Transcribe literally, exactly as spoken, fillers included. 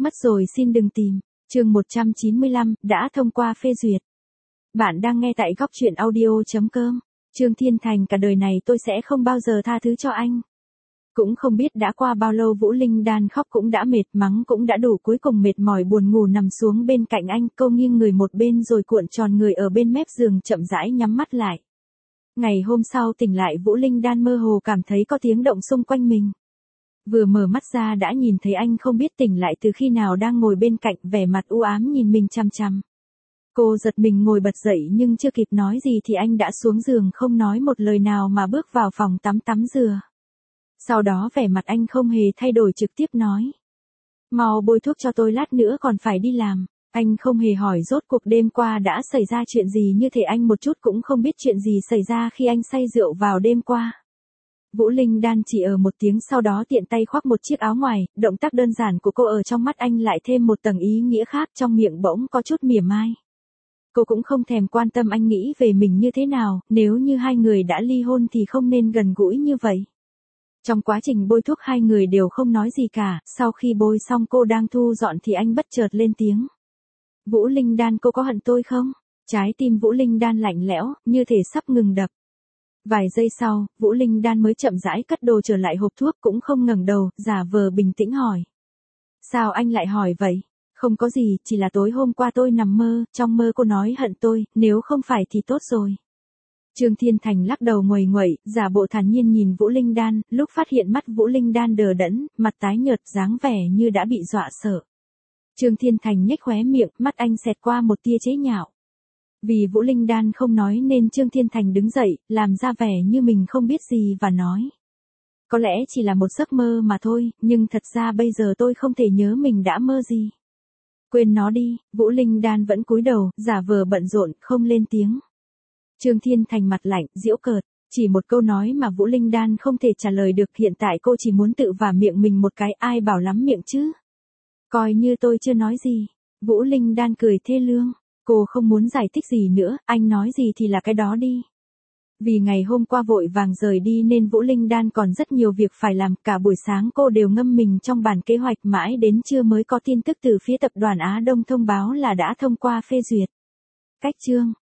Mất rồi xin đừng tìm. Chương một trăm chín mươi lăm, đã thông qua phê duyệt. Bạn đang nghe tại góc truyện audio chấm com. Trương Thiên Thành, cả đời này tôi sẽ không bao giờ tha thứ cho anh. Cũng không biết đã qua bao lâu Vũ Linh Đan khóc cũng đã mệt, mắng cũng đã đủ, cuối cùng mệt mỏi buồn ngủ nằm xuống bên cạnh anh, cô nghiêng người một bên rồi cuộn tròn người ở bên mép giường chậm rãi nhắm mắt lại. Ngày hôm sau tỉnh lại, Vũ Linh Đan mơ hồ cảm thấy có tiếng động xung quanh mình. Vừa mở mắt ra đã nhìn thấy anh không biết tỉnh lại từ khi nào đang ngồi bên cạnh, vẻ mặt u ám nhìn mình chằm chằm. Cô giật mình ngồi bật dậy nhưng chưa kịp nói gì thì anh đã xuống giường không nói một lời nào mà bước vào phòng tắm tắm rửa. Sau đó vẻ mặt anh không hề thay đổi, trực tiếp nói: "Mau bôi thuốc cho tôi, lát nữa còn phải đi làm." Anh không hề hỏi rốt cuộc đêm qua đã xảy ra chuyện gì, như thể anh một chút cũng không biết chuyện gì xảy ra khi anh say rượu vào đêm qua. Vũ Linh Đan chỉ ở một tiếng, sau đó tiện tay khoác một chiếc áo ngoài, động tác đơn giản của cô ở trong mắt anh lại thêm một tầng ý nghĩa khác, trong miệng bỗng có chút mỉa mai. Cô cũng không thèm quan tâm anh nghĩ về mình như thế nào, nếu như hai người đã ly hôn thì không nên gần gũi như vậy. Trong quá trình bôi thuốc hai người đều không nói gì cả, sau khi bôi xong cô đang thu dọn thì anh bất chợt lên tiếng: "Vũ Linh Đan, cô có hận tôi không?" Trái tim Vũ Linh Đan lạnh lẽo, như thể sắp ngừng đập. Vài giây sau, Vũ Linh Đan mới chậm rãi cất đồ trở lại hộp thuốc, cũng không ngẩng đầu, giả vờ bình tĩnh hỏi: "Sao anh lại hỏi vậy?" "Không có gì, chỉ là tối hôm qua tôi nằm mơ, trong mơ cô nói hận tôi, nếu không phải thì tốt rồi." Trương Thiên Thành lắc đầu nguầy nguậy, giả bộ thản nhiên nhìn Vũ Linh Đan, lúc phát hiện mắt Vũ Linh Đan đờ đẫn, mặt tái nhợt, dáng vẻ như đã bị dọa sợ. Trương Thiên Thành nhếch khóe miệng, mắt anh xẹt qua một tia chế nhạo. Vì Vũ Linh Đan không nói nên Trương Thiên Thành đứng dậy, làm ra vẻ như mình không biết gì và nói: "Có lẽ chỉ là một giấc mơ mà thôi, nhưng thật ra bây giờ tôi không thể nhớ mình đã mơ gì." "Quên nó đi." Vũ Linh Đan vẫn cúi đầu, giả vờ bận rộn, không lên tiếng. Trương Thiên Thành mặt lạnh, giễu cợt, chỉ một câu nói mà Vũ Linh Đan không thể trả lời được, hiện tại cô chỉ muốn tự vả miệng mình một cái, ai bảo lắm miệng chứ. "Coi như tôi chưa nói gì." Vũ Linh Đan cười thê lương. Cô không muốn giải thích gì nữa, anh nói gì thì là cái đó đi. Vì ngày hôm qua vội vàng rời đi nên Vũ Linh Đan còn rất nhiều việc phải làm, cả buổi sáng cô đều ngâm mình trong bản kế hoạch, mãi đến trưa mới có tin tức từ phía tập đoàn Á Đông thông báo là đã thông qua phê duyệt. Cách chương